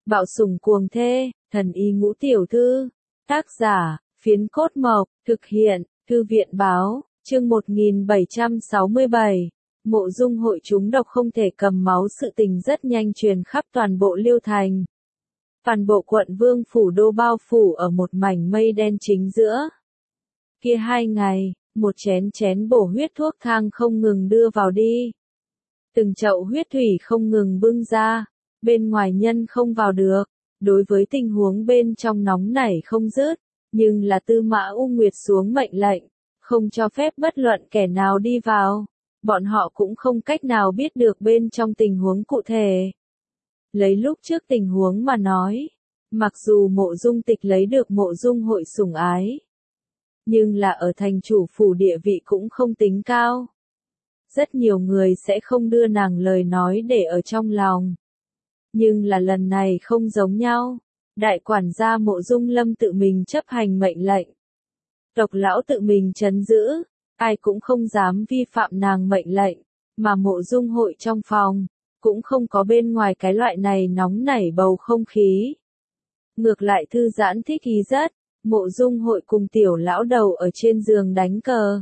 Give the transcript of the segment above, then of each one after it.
Bạo sủng cuồng thê, thần y ngũ tiểu thư. Tác giả, Phiến Cốt Mộc, thực hiện, Thư viện báo, chương 1767. Mộ Dung hội trúng độc không thể cầm máu, sự tình rất nhanh truyền khắp toàn bộ Liêu Thành. Toàn bộ quận Vương Phủ Đô bao phủ ở một mảnh mây đen chính giữa. Kia 2 ngày, một chén bổ huyết thuốc thang không ngừng đưa vào đi. Từng chậu huyết thủy không ngừng bưng ra, bên ngoài nhân không vào được. Đối với tình huống bên trong nóng nảy không dứt, nhưng là Tư Mã U Nguyệt xuống mệnh lệnh, không cho phép bất luận kẻ nào đi vào. Bọn họ cũng không cách nào biết được bên trong tình huống cụ thể. Lấy lúc trước tình huống mà nói, mặc dù Mộ Dung Tịch lấy được Mộ Dung hội sủng ái, nhưng là ở thành chủ phủ địa vị cũng không tính cao. Rất nhiều người sẽ không đưa nàng lời nói để ở trong lòng. Nhưng là lần này không giống nhau. Đại quản gia Mộ Dung Lâm tự mình chấp hành mệnh lệnh. Tộc lão tự mình trấn giữ, ai cũng không dám vi phạm nàng mệnh lệnh, mà Mộ Dung hội trong phòng, cũng không có bên ngoài cái loại này nóng nảy bầu không khí. Ngược lại thư giãn thích ý rất, Mộ Dung hội cùng tiểu lão đầu ở trên giường đánh cờ.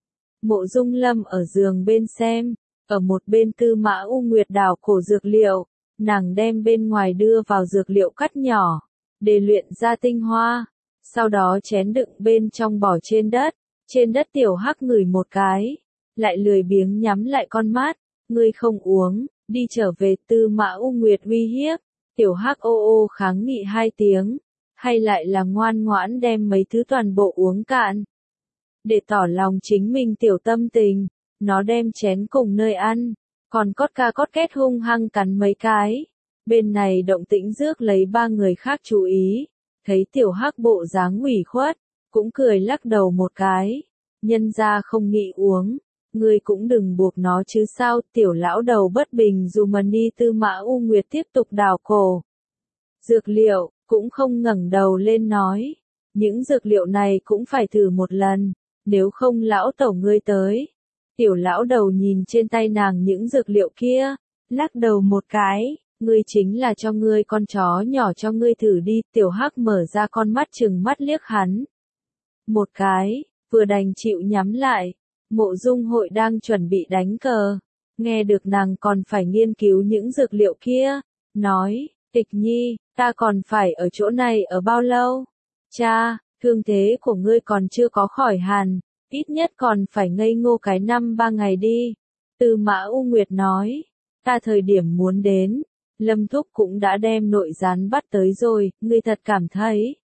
Mộ Dung Lâm ở giường bên xem, ở một bên Tư Mã U Nguyệt đào cổ dược liệu, nàng đem bên ngoài đưa vào dược liệu cắt nhỏ, để luyện ra tinh hoa, sau đó chén đựng bên trong bỏ trên đất tiểu hắc ngửi một cái, lại lười biếng nhắm lại con mắt, ngươi không uống, đi trở về. Tư Mã U Nguyệt uy hiếp, tiểu hắc ô ô kháng nghị 2 tiếng, hay lại là ngoan ngoãn đem mấy thứ toàn bộ uống cạn. Để tỏ lòng chính mình tiểu tâm tình, nó đem chén cùng nơi ăn, còn cót ca cót két hung hăng cắn mấy cái. Bên này động tĩnh rước lấy 3 người khác chú ý, thấy tiểu hắc bộ dáng ủy khuất, cũng cười lắc đầu một cái, nhân ra không nghĩ uống, ngươi cũng đừng buộc nó chứ sao. Tiểu lão đầu bất bình dù mà đi. Tư Mã U Nguyệt tiếp tục đào cổ dược liệu, cũng không ngẩng đầu lên nói, những dược liệu này cũng phải thử một lần, nếu không lão tẩu ngươi tới. Tiểu lão đầu nhìn trên tay nàng những dược liệu kia, lắc đầu một cái, ngươi chính là cho ngươi con chó nhỏ cho ngươi thử đi. Tiểu hắc mở ra con mắt trừng mắt liếc hắn một cái, vừa đành chịu nhắm lại. Mộ Dung hội đang chuẩn bị đánh cờ, nghe được nàng còn phải nghiên cứu những dược liệu kia, nói, Tịch Nhi, ta còn phải ở chỗ này ở bao lâu? Cha, thương thế của ngươi còn chưa có khỏi hẳn, ít nhất còn phải ngây ngô cái 5-3 ngày đi. Tư Mã U Nguyệt nói, ta thời điểm muốn đến, Lâm Thúc cũng đã đem nội gián bắt tới rồi, ngươi thật cảm thấy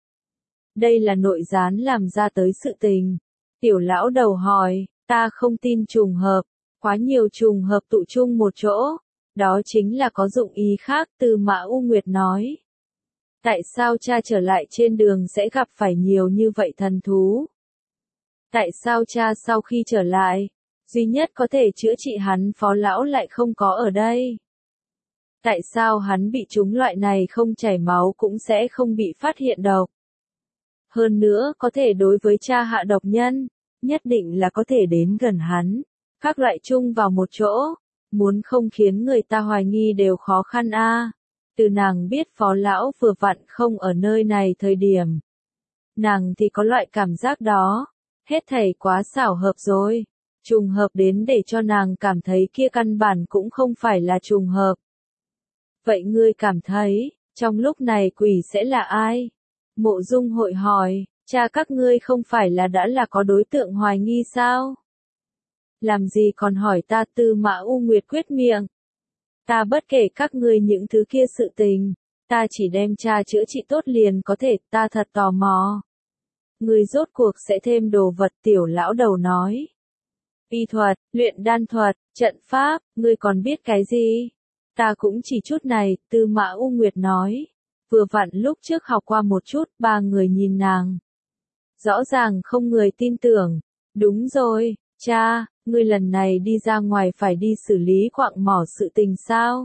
đây là nội gián làm ra tới sự tình. Tiểu lão đầu hỏi, ta không tin trùng hợp, quá nhiều trùng hợp tụ chung một chỗ, đó chính là có dụng ý khác. Tư Mã U Nguyệt nói, tại sao cha trở lại trên đường sẽ gặp phải nhiều như vậy thần thú? Tại sao cha sau khi trở lại, duy nhất có thể chữa trị hắn Phó lão lại không có ở đây? Tại sao hắn bị trúng loại này không chảy máu cũng sẽ không bị phát hiện độc? Hơn nữa có thể đối với cha hạ độc nhân, nhất định là có thể đến gần hắn, các loại chung vào một chỗ, muốn không khiến người ta hoài nghi đều khó khăn a. Từ nàng biết Phó lão vừa vặn không ở nơi này thời điểm, nàng thì có loại cảm giác đó, hết thảy quá xảo hợp rồi, trùng hợp đến để cho nàng cảm thấy kia căn bản cũng không phải là trùng hợp. Vậy ngươi cảm thấy, trong lúc này quỷ sẽ là ai? Mộ Dung hội hỏi, cha các ngươi không phải là đã là có đối tượng hoài nghi sao? Làm gì còn hỏi ta? Tư Mã U Nguyệt quyết miệng. Ta bất kể các ngươi những thứ kia sự tình, ta chỉ đem cha chữa trị tốt liền có thể. Ta thật tò mò, ngươi rốt cuộc sẽ thêm đồ vật. Tiểu lão đầu nói, y thuật, luyện đan thuật, trận pháp, ngươi còn biết cái gì? Ta cũng chỉ chút này. Tư Mã U Nguyệt nói, vừa vặn lúc trước học qua một chút. 3 người nhìn nàng, rõ ràng không người tin tưởng. Đúng rồi, cha, ngươi lần này đi ra ngoài phải đi xử lý quặng mỏ sự tình sao?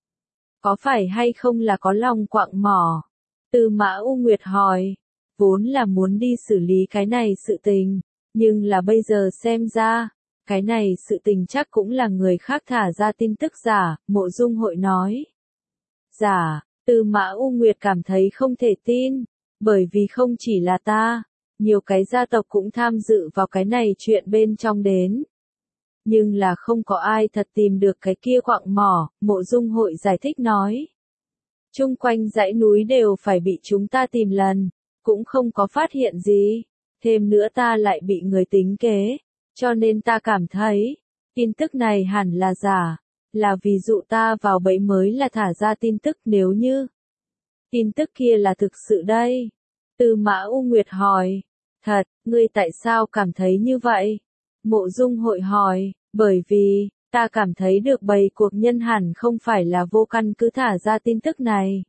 Có phải hay không là có lòng quặng mỏ? Tư Mã U Nguyệt hỏi, vốn là muốn đi xử lý cái này sự tình, nhưng là bây giờ xem ra, cái này sự tình chắc cũng là người khác thả ra tin tức giả. Mộ Dung hội nói, giả? Tư Mã U Nguyệt cảm thấy không thể tin, bởi vì không chỉ là ta, nhiều cái gia tộc cũng tham dự vào cái này chuyện bên trong đến. Nhưng là không có ai thật tìm được cái kia quặng mỏ, Mộ Dung Hội giải thích nói. Chung quanh dãy núi đều phải bị chúng ta tìm lần, cũng không có phát hiện gì. Thêm nữa ta lại bị người tính kế, cho nên ta cảm thấy, tin tức này hẳn là giả, là vì dụ ta vào bẫy mới là thả ra tin tức nếu như. Tin tức kia là thực sự đây. Tư Mã U Nguyệt hỏi, thật, ngươi tại sao cảm thấy như vậy? Mộ Dung Hội hỏi, bởi vì, ta cảm thấy được bầy cuộc nhân hẳn không phải là vô căn cứ thả ra tin tức này.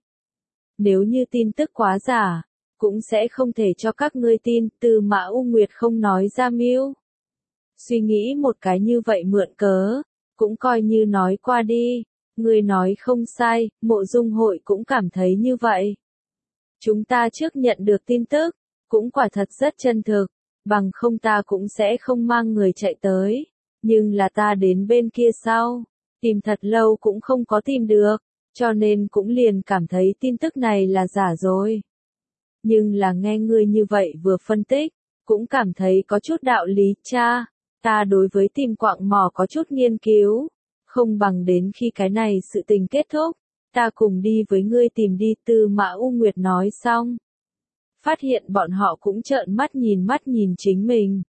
Nếu như tin tức quá giả, cũng sẽ không thể cho các ngươi tin. Tư Mã U Nguyệt không nói ra mưu. Suy nghĩ một cái như vậy mượn cớ, cũng coi như nói qua đi. Ngươi nói không sai, Mộ Dung Hội cũng cảm thấy như vậy. Chúng ta trước nhận được tin tức, cũng quả thật rất chân thực, bằng không ta cũng sẽ không mang người chạy tới. Nhưng là ta đến bên kia sau, tìm thật lâu cũng không có tìm được, cho nên cũng liền cảm thấy tin tức này là giả rồi. Nhưng là nghe ngươi như vậy vừa phân tích, cũng cảm thấy có chút đạo lý. Cha, ta đối với tìm quặng mỏ có chút nghiên cứu, không bằng đến khi cái này sự tình kết thúc, ta cùng đi với ngươi tìm đi. Tư Mã U Nguyệt nói xong, phát hiện bọn họ cũng trợn mắt nhìn chính mình.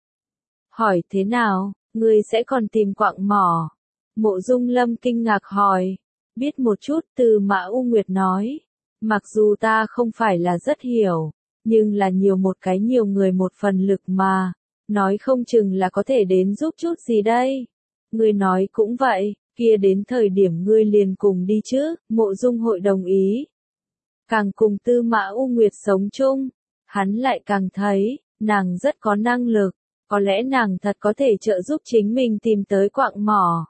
Hỏi thế nào, ngươi sẽ còn tìm quặng mỏ? Mộ Dung Lâm kinh ngạc hỏi. Biết một chút. Tư Mã U Nguyệt nói. Mặc dù ta không phải là rất hiểu, nhưng là nhiều một cái nhiều người một phần lực mà. Nói không chừng là có thể đến giúp chút gì đây. Ngươi nói cũng vậy, kia đến thời điểm ngươi liền cùng đi chứ. Mộ Dung Hội đồng ý. Càng cùng Tư Mã U Nguyệt sống chung, hắn lại càng thấy, nàng rất có năng lực. Có lẽ nàng thật có thể trợ giúp chính mình tìm tới quặng mỏ.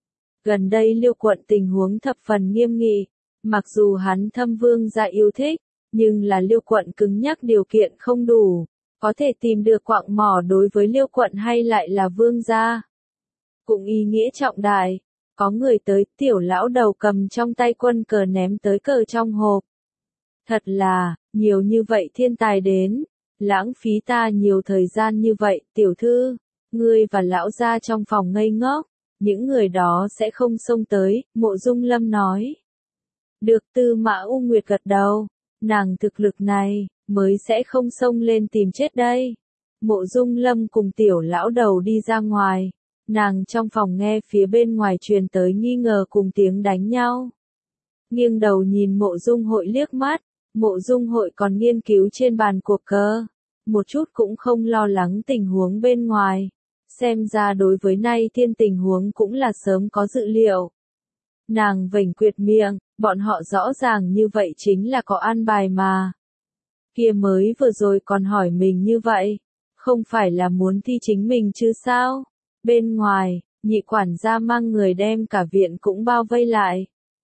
Gần đây Liêu quận tình huống thập phần nghiêm nghị, mặc dù hắn Thâm Vương gia yêu thích, nhưng là Liêu quận cứng nhắc điều kiện không đủ, có thể tìm được quặng mỏ đối với Liêu quận hay lại là vương gia. Cũng ý nghĩa trọng đại, có người tới, tiểu lão đầu cầm trong tay quân cờ ném tới cờ trong hộp. Thật là, nhiều như vậy thiên tài đến. Lãng phí ta nhiều thời gian như vậy. Tiểu thư, ngươi và lão gia trong phòng ngây ngốc, những người đó sẽ không xông tới. Mộ Dung Lâm nói. Được. Tư Mã U Nguyệt gật đầu, nàng thực lực này, mới sẽ không xông lên tìm chết đây. Mộ Dung Lâm cùng tiểu lão đầu đi ra ngoài, nàng trong phòng nghe phía bên ngoài truyền tới nghi ngờ cùng tiếng đánh nhau. Nghiêng đầu nhìn Mộ Dung Hội liếc mắt. Mộ Dung Hội còn nghiên cứu trên bàn cuộc cờ, một chút cũng không lo lắng tình huống bên ngoài. Xem ra đối với nay thiên tình huống cũng là sớm có dự liệu. Nàng vểnh quyệt miệng, bọn họ rõ ràng như vậy chính là có an bài mà. Kia mới vừa rồi còn hỏi mình như vậy, không phải là muốn thi chính mình chứ sao? Bên ngoài, nhị quản gia mang người đem cả viện cũng bao vây lại.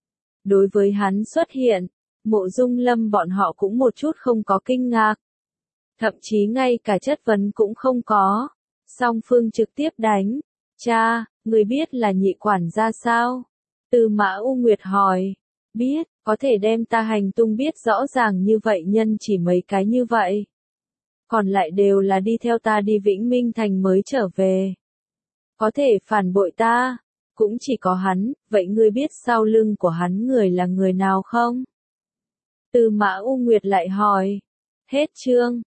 Đối với hắn xuất hiện, Mộ Dung Lâm bọn họ cũng một chút không có kinh ngạc. Thậm chí ngay cả chất vấn cũng không có. Song phương trực tiếp đánh. Cha, người biết là nhị quản gia sao? Tư Mã U Nguyệt hỏi. Biết, có thể đem ta hành tung biết rõ ràng như vậy nhân chỉ mấy cái như vậy. Còn lại đều là đi theo ta đi Vĩnh Minh Thành mới trở về. Có thể phản bội ta, cũng chỉ có hắn. Vậy ngươi biết sau lưng của hắn người là người nào không? Tư Mã U Nguyệt lại hỏi. Hết chương.